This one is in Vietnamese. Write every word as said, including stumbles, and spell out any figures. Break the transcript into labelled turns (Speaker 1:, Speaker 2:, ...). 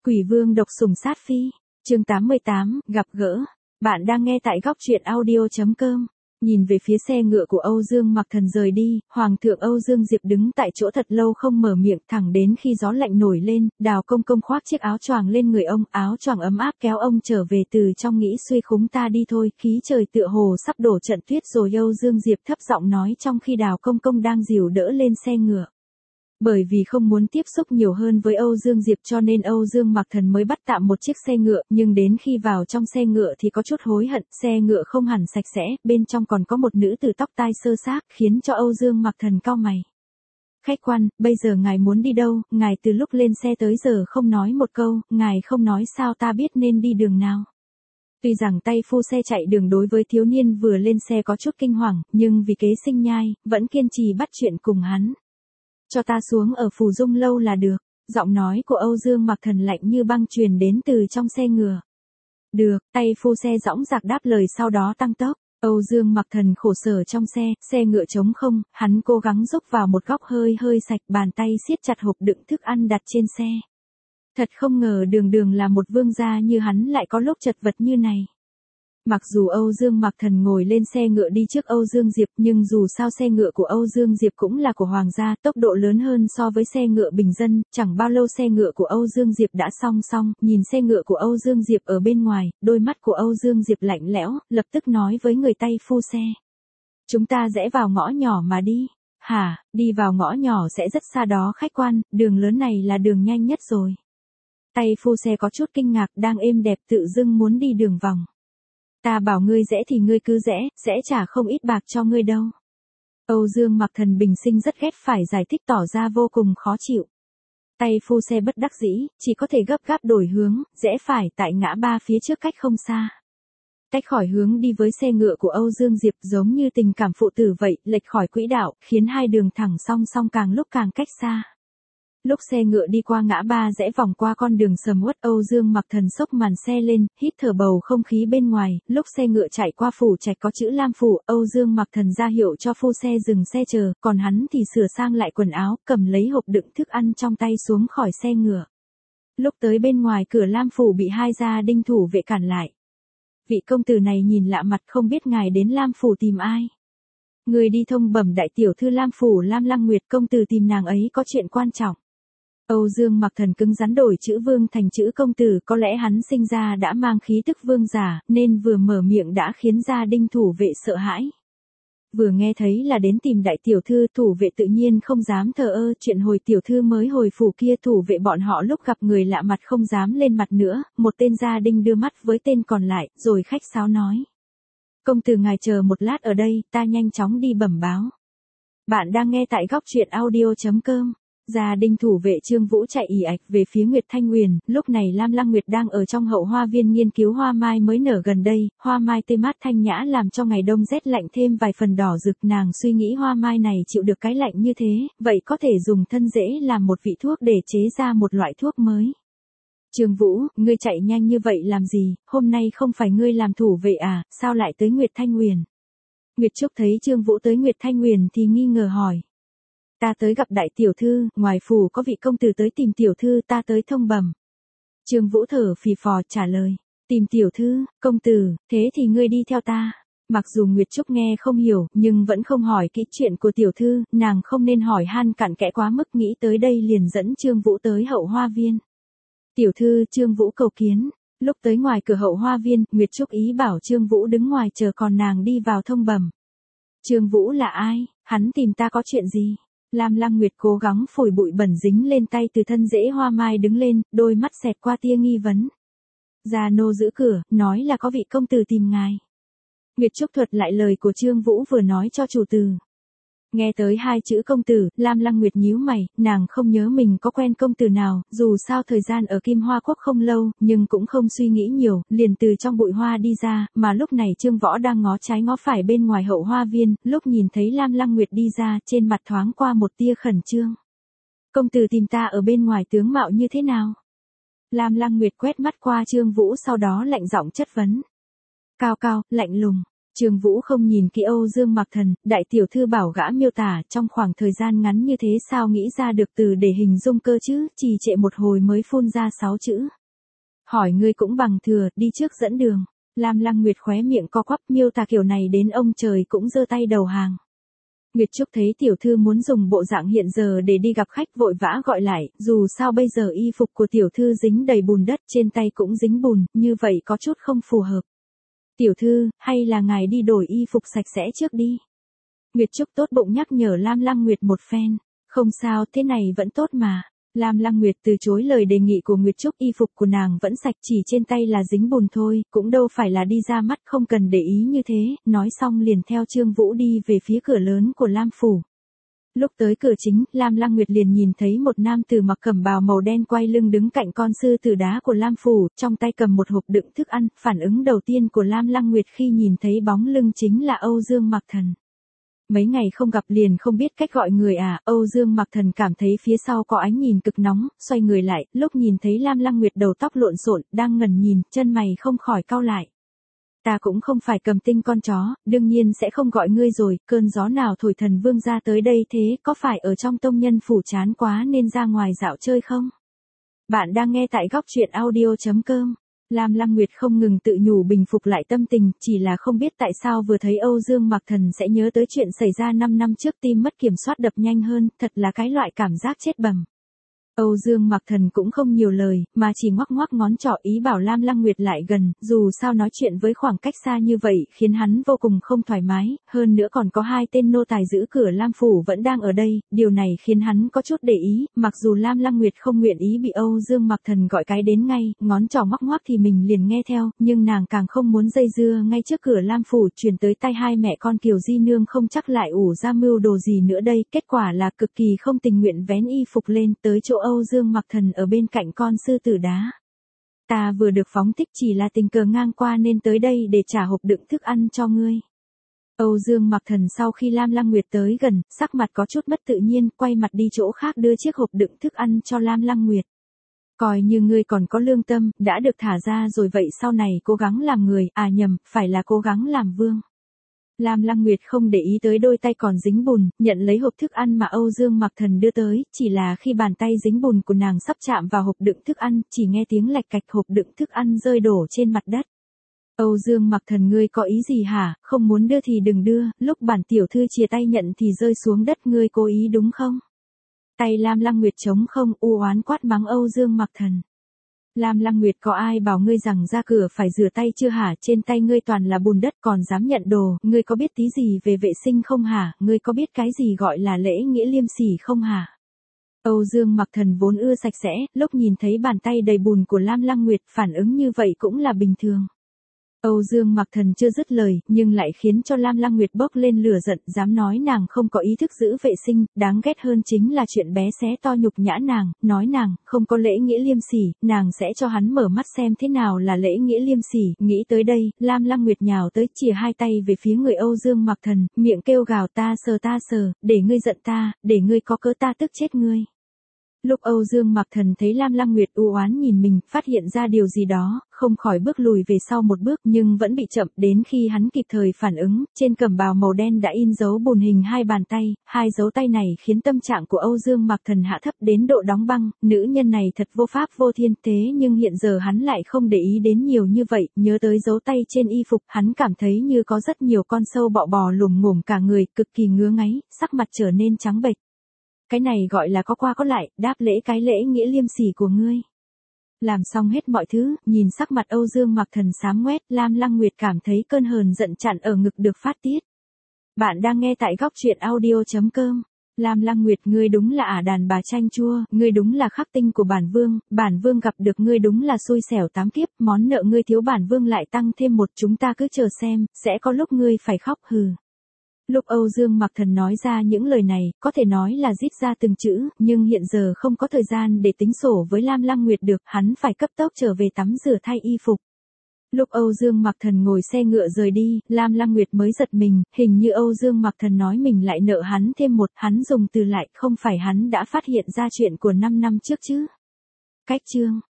Speaker 1: Quỷ vương độc sủng sát phi, chương tám mươi tám, gặp gỡ. Bạn đang nghe tại góc truyện audio chấm com. Nhìn về phía xe ngựa của Âu Dương Mặc Thần rời đi, Hoàng thượng Âu Dương Diệp đứng tại chỗ thật lâu không mở miệng, thẳng đến khi gió lạnh nổi lên, Đào Công Công khoác chiếc áo choàng lên người ông, áo choàng ấm áp kéo ông trở về từ trong nghĩ suy khúng ta đi thôi, khí trời tựa hồ sắp đổ trận tuyết rồi. Âu Dương Diệp thấp giọng nói trong khi Đào Công Công đang dìu đỡ lên xe ngựa. Bởi vì không muốn tiếp xúc nhiều hơn với Âu Dương Diệp cho nên Âu Dương Mặc Thần mới bắt tạm một chiếc xe ngựa, nhưng đến khi vào trong xe ngựa thì có chút hối hận, xe ngựa không hẳn sạch sẽ, bên trong còn có một nữ tử tóc tai xơ xác, khiến cho Âu Dương Mặc Thần cau mày. Khách quan, bây giờ ngài muốn đi đâu, ngài từ lúc lên xe tới giờ không nói một câu, ngài không nói sao ta biết nên đi đường nào. Tuy rằng tay phu xe chạy đường đối với thiếu niên vừa lên xe có chút kinh hoàng, nhưng vì kế sinh nhai, vẫn kiên trì bắt chuyện cùng hắn. Cho ta xuống ở Phù Dung lâu là được, giọng nói của Âu Dương Mặc Thần lạnh như băng truyền đến từ trong xe ngựa. Được, tay phu xe dõng dạc đáp lời sau đó tăng tốc. Âu Dương Mặc Thần khổ sở trong xe, xe ngựa trống không, hắn cố gắng rúc vào một góc hơi hơi sạch, bàn tay siết chặt hộp đựng thức ăn đặt trên xe. Thật không ngờ đường đường là một vương gia như hắn lại có lúc chật vật như này. Mặc dù Âu Dương Mặc Thần ngồi lên xe ngựa đi trước Âu Dương Diệp, nhưng dù sao xe ngựa của Âu Dương Diệp cũng là của hoàng gia, tốc độ lớn hơn so với xe ngựa bình dân, chẳng bao lâu xe ngựa của Âu Dương Diệp đã song song, nhìn xe ngựa của Âu Dương Diệp ở bên ngoài, đôi mắt của Âu Dương Diệp lạnh lẽo, lập tức nói với người tay phu xe. Chúng ta rẽ vào ngõ nhỏ mà đi. Hả, đi vào ngõ nhỏ sẽ rất xa đó khách quan, đường lớn này là đường nhanh nhất rồi. Tay phu xe có chút kinh ngạc, đang êm đẹp tự dưng muốn đi đường vòng. Ta bảo ngươi rẽ thì ngươi cứ rẽ, rẽ trả không ít bạc cho ngươi đâu. Âu Dương Mặc Thần bình sinh rất ghét phải giải thích tỏ ra vô cùng khó chịu. Tay phu xe bất đắc dĩ, chỉ có thể gấp gáp đổi hướng, rẽ phải tại ngã ba phía trước cách không xa. Tách khỏi hướng đi với xe ngựa của Âu Dương Diệp giống như tình cảm phụ tử vậy, lệch khỏi quỹ đạo, khiến hai đường thẳng song song càng lúc càng cách xa. Lúc xe ngựa đi qua ngã ba rẽ vòng qua con đường sầm uất, Âu Dương Mặc Thần xốc màn xe lên, hít thở bầu không khí bên ngoài, lúc xe ngựa chạy qua phủ trạch có chữ Lam phủ, Âu Dương Mặc Thần ra hiệu cho phu xe dừng xe chờ, còn hắn thì sửa sang lại quần áo, cầm lấy hộp đựng thức ăn trong tay xuống khỏi xe ngựa. Lúc tới bên ngoài cửa Lam phủ bị hai gia đinh thủ vệ cản lại. Vị công tử này nhìn lạ mặt, không biết ngài đến Lam phủ tìm ai. Người đi thông bẩm đại tiểu thư Lam phủ Lam Lăng Nguyệt, công tử tìm nàng ấy có chuyện quan trọng. Âu Dương Mặc Thần cứng rắn đổi chữ vương thành chữ công tử, có lẽ hắn sinh ra đã mang khí tức vương giả, nên vừa mở miệng đã khiến gia đinh thủ vệ sợ hãi. Vừa nghe thấy là đến tìm đại tiểu thư, thủ vệ tự nhiên không dám thờ ơ, chuyện hồi tiểu thư mới hồi phủ kia thủ vệ bọn họ lúc gặp người lạ mặt không dám lên mặt nữa, một tên gia đinh đưa mắt với tên còn lại, rồi khách sáo nói. Công tử ngài chờ một lát ở đây, ta nhanh chóng đi bẩm báo. Bạn đang nghe tại góc truyện audio chấm com. Gia đinh thủ vệ Trương Vũ chạy ì ạch về phía Nguyệt Thanh Huyền, lúc này Lam Lăng Nguyệt đang ở trong hậu hoa viên nghiên cứu hoa mai mới nở gần đây, hoa mai tươi mát thanh nhã làm cho ngày đông rét lạnh thêm vài phần đỏ rực, nàng suy nghĩ hoa mai này chịu được cái lạnh như thế, vậy có thể dùng thân rễ làm một vị thuốc để chế ra một loại thuốc mới. Trương Vũ, ngươi chạy nhanh như vậy làm gì, hôm nay không phải ngươi làm thủ vệ à, sao lại tới Nguyệt Thanh Huyền? Nguyệt Trúc thấy Trương Vũ tới Nguyệt Thanh Huyền thì nghi ngờ hỏi. Ta tới gặp đại tiểu thư, ngoài phủ có vị công tử tới tìm tiểu thư, ta tới thông bẩm. Trương Vũ thở phì phò trả lời, tìm tiểu thư, công tử, thế thì ngươi đi theo ta. Mặc dù Nguyệt Trúc nghe không hiểu, nhưng vẫn không hỏi kỹ chuyện của tiểu thư, nàng không nên hỏi han cặn kẽ quá mức, nghĩ tới đây liền dẫn Trương Vũ tới hậu hoa viên. Tiểu thư, Trương Vũ cầu kiến. Lúc tới ngoài cửa hậu hoa viên, Nguyệt Trúc ý bảo Trương Vũ đứng ngoài chờ còn nàng đi vào thông bẩm. Trương Vũ là ai? Hắn tìm ta có chuyện gì? Lam Lăng Nguyệt cố gắng phủi bụi bẩn dính lên tay từ thân rễ hoa mai đứng lên, đôi mắt xẹt qua tia nghi vấn. Gia nô giữ cửa, nói là có vị công tử tìm ngài. Nguyệt Trúc thuật lại lời của Trương Vũ vừa nói cho chủ tử. Nghe tới hai chữ công tử, Lam Lăng Nguyệt nhíu mày, nàng không nhớ mình có quen công tử nào, dù sao thời gian ở Kim Hoa Quốc không lâu, nhưng cũng không suy nghĩ nhiều, liền từ trong bụi hoa đi ra, mà lúc này Trương Võ đang ngó trái ngó phải bên ngoài hậu hoa viên, lúc nhìn thấy Lam Lăng Nguyệt đi ra, trên mặt thoáng qua một tia khẩn trương. Công tử tìm ta ở bên ngoài tướng mạo như thế nào? Lam Lăng Nguyệt quét mắt qua Trương Vũ sau đó lạnh giọng chất vấn. Cao cao, lạnh lùng. Trương Vũ không nhìn kỹ Âu Dương Mặc Thần, đại tiểu thư bảo gã miêu tả trong khoảng thời gian ngắn như thế sao nghĩ ra được từ để hình dung cơ chứ, trì trệ một hồi mới phun ra sáu chữ. Hỏi ngươi cũng bằng thừa, đi trước dẫn đường. Lam Lăng Nguyệt khóe miệng co quắp, miêu tả kiểu này đến ông trời cũng giơ tay đầu hàng. Nguyệt Trúc thấy tiểu thư muốn dùng bộ dạng hiện giờ để đi gặp khách vội vã gọi lại, dù sao bây giờ y phục của tiểu thư dính đầy bùn đất, trên tay cũng dính bùn, như vậy có chút không phù hợp. Tiểu thư, hay là ngài đi đổi y phục sạch sẽ trước đi. Nguyệt Trúc tốt bụng nhắc nhở Lam Lăng Nguyệt một phen. Không sao, thế này vẫn tốt mà. Lam Lăng Nguyệt từ chối lời đề nghị của Nguyệt Trúc, y phục của nàng vẫn sạch, chỉ trên tay là dính bùn thôi, cũng đâu phải là đi ra mắt, không cần để ý như thế, nói xong liền theo Trương Vũ đi về phía cửa lớn của Lam Phủ. Lúc tới cửa chính, Lam Lăng Nguyệt liền nhìn thấy một nam tử mặc cẩm bào màu đen quay lưng đứng cạnh con sư tử đá của Lam Phủ, trong tay cầm một hộp đựng thức ăn, phản ứng đầu tiên của Lam Lăng Nguyệt khi nhìn thấy bóng lưng chính là Âu Dương Mặc Thần. Mấy ngày không gặp liền không biết cách gọi người à, Âu Dương Mặc Thần cảm thấy phía sau có ánh nhìn cực nóng, xoay người lại, lúc nhìn thấy Lam Lăng Nguyệt đầu tóc lộn xộn, đang ngẩn nhìn, chân mày không khỏi cau lại. Ta cũng không phải Cầm Tinh con chó, đương nhiên sẽ không gọi ngươi rồi, cơn gió nào thổi Thần Vương ra tới đây thế, có phải ở trong tông nhân phủ chán quá nên ra ngoài dạo chơi không? Bạn đang nghe tại góc truyện audio chấm com. Lam Lăng Nguyệt không ngừng tự nhủ bình phục lại tâm tình, chỉ là không biết tại sao vừa thấy Âu Dương Mặc Thần sẽ nhớ tới chuyện xảy ra năm năm trước, tim mất kiểm soát đập nhanh hơn, thật là cái loại cảm giác chết bầm. Âu Dương Mặc Thần cũng không nhiều lời, mà chỉ ngoắc ngoắc ngón trỏ ý bảo Lam Lăng Nguyệt lại gần, dù sao nói chuyện với khoảng cách xa như vậy khiến hắn vô cùng không thoải mái, hơn nữa còn có hai tên nô tài giữ cửa Lam Phủ vẫn đang ở đây, điều này khiến hắn có chút để ý, mặc dù Lam Lăng Nguyệt không nguyện ý bị Âu Dương Mặc Thần gọi cái đến ngay, ngón trỏ ngoắc ngoắc thì mình liền nghe theo, nhưng nàng càng không muốn dây dưa ngay trước cửa Lam Phủ, truyền tới tay hai mẹ con Kiều Di Nương không chắc lại ủ ra mưu đồ gì nữa đây, kết quả là cực kỳ không tình nguyện vén y phục lên tới chỗ Âu Dương Mặc Thần ở bên cạnh con sư tử đá. Ta vừa được phóng thích, chỉ là tình cờ ngang qua nên tới đây để trả hộp đựng thức ăn cho ngươi. Âu Dương Mặc Thần sau khi Lam Lăng Nguyệt tới gần, sắc mặt có chút mất tự nhiên, quay mặt đi chỗ khác đưa chiếc hộp đựng thức ăn cho Lam Lăng Nguyệt. Coi như ngươi còn có lương tâm, đã được thả ra rồi vậy sau này cố gắng làm người, à nhầm, phải là cố gắng làm vương. Lam Lăng Nguyệt không để ý tới đôi tay còn dính bùn, nhận lấy hộp thức ăn mà Âu Dương Mặc Thần đưa tới, chỉ là khi bàn tay dính bùn của nàng sắp chạm vào hộp đựng thức ăn, chỉ nghe tiếng lạch cạch, hộp đựng thức ăn rơi đổ trên mặt đất. Âu Dương Mặc Thần, ngươi có ý gì hả, không muốn đưa thì đừng đưa, lúc bản tiểu thư chia tay nhận thì rơi xuống đất, ngươi cố ý đúng không? Tay Lam Lăng Nguyệt trống không, u oán quát mắng Âu Dương Mặc Thần. Lam Lăng Nguyệt, có ai bảo ngươi rằng ra cửa phải rửa tay chưa hả, trên tay ngươi toàn là bùn đất còn dám nhận đồ, ngươi có biết tí gì về vệ sinh không hả, ngươi có biết cái gì gọi là lễ nghĩa liêm sỉ không hả? Âu Dương Mặc Thần vốn ưa sạch sẽ, lúc nhìn thấy bàn tay đầy bùn của Lam Lăng Nguyệt phản ứng như vậy cũng là bình thường. Âu Dương Mặc Thần chưa dứt lời, nhưng lại khiến cho Lam Lăng Nguyệt bốc lên lửa giận, dám nói nàng không có ý thức giữ vệ sinh, đáng ghét hơn chính là chuyện bé xé to nhục nhã nàng, nói nàng không có lễ nghĩa liêm sỉ, nàng sẽ cho hắn mở mắt xem thế nào là lễ nghĩa liêm sỉ. Nghĩ tới đây, Lam Lăng Nguyệt nhào tới chìa hai tay về phía người Âu Dương Mặc Thần, miệng kêu gào, ta sờ ta sờ, để ngươi giận ta, để ngươi có cớ ta tức chết ngươi. Lúc Âu Dương Mặc Thần thấy Lam Lăng Nguyệt u oán nhìn mình, phát hiện ra điều gì đó, không khỏi bước lùi về sau một bước, nhưng vẫn bị chậm, đến khi hắn kịp thời phản ứng, trên cẩm bào màu đen đã in dấu bùn hình hai bàn tay, hai dấu tay này khiến tâm trạng của Âu Dương Mặc Thần hạ thấp đến độ đóng băng, nữ nhân này thật vô pháp vô thiên, thế nhưng hiện giờ hắn lại không để ý đến nhiều như vậy, nhớ tới dấu tay trên y phục, hắn cảm thấy như có rất nhiều con sâu bọ bò lùm ngủm cả người, cực kỳ ngứa ngáy, sắc mặt trở nên trắng bệch. Cái này gọi là có qua có lại, đáp lễ cái lễ nghĩa liêm sỉ của ngươi. Làm xong hết mọi thứ, nhìn sắc mặt Âu Dương Mặc Thần xám ngoét, Lam Lăng Nguyệt cảm thấy cơn hờn giận chặn ở ngực được phát tiết. Bạn đang nghe tại góc truyện audio chấm com. Lam Lăng Nguyệt, ngươi đúng là ả đàn bà chanh chua, ngươi đúng là khắc tinh của bản vương, bản vương gặp được ngươi đúng là xui xẻo tám kiếp, món nợ ngươi thiếu bản vương lại tăng thêm một, chúng ta cứ chờ xem, sẽ có lúc ngươi phải khóc hừ. Lúc Âu Dương Mặc Thần nói ra những lời này, có thể nói là rít ra từng chữ, nhưng hiện giờ không có thời gian để tính sổ với Lam Lăng Nguyệt được, hắn phải cấp tốc trở về tắm rửa thay y phục. Lúc Âu Dương Mặc Thần ngồi xe ngựa rời đi, Lam Lăng Nguyệt mới giật mình, hình như Âu Dương Mặc Thần nói mình lại nợ hắn thêm một, hắn dùng từ lại, không phải hắn đã phát hiện ra chuyện của năm năm trước chứ. Cách chương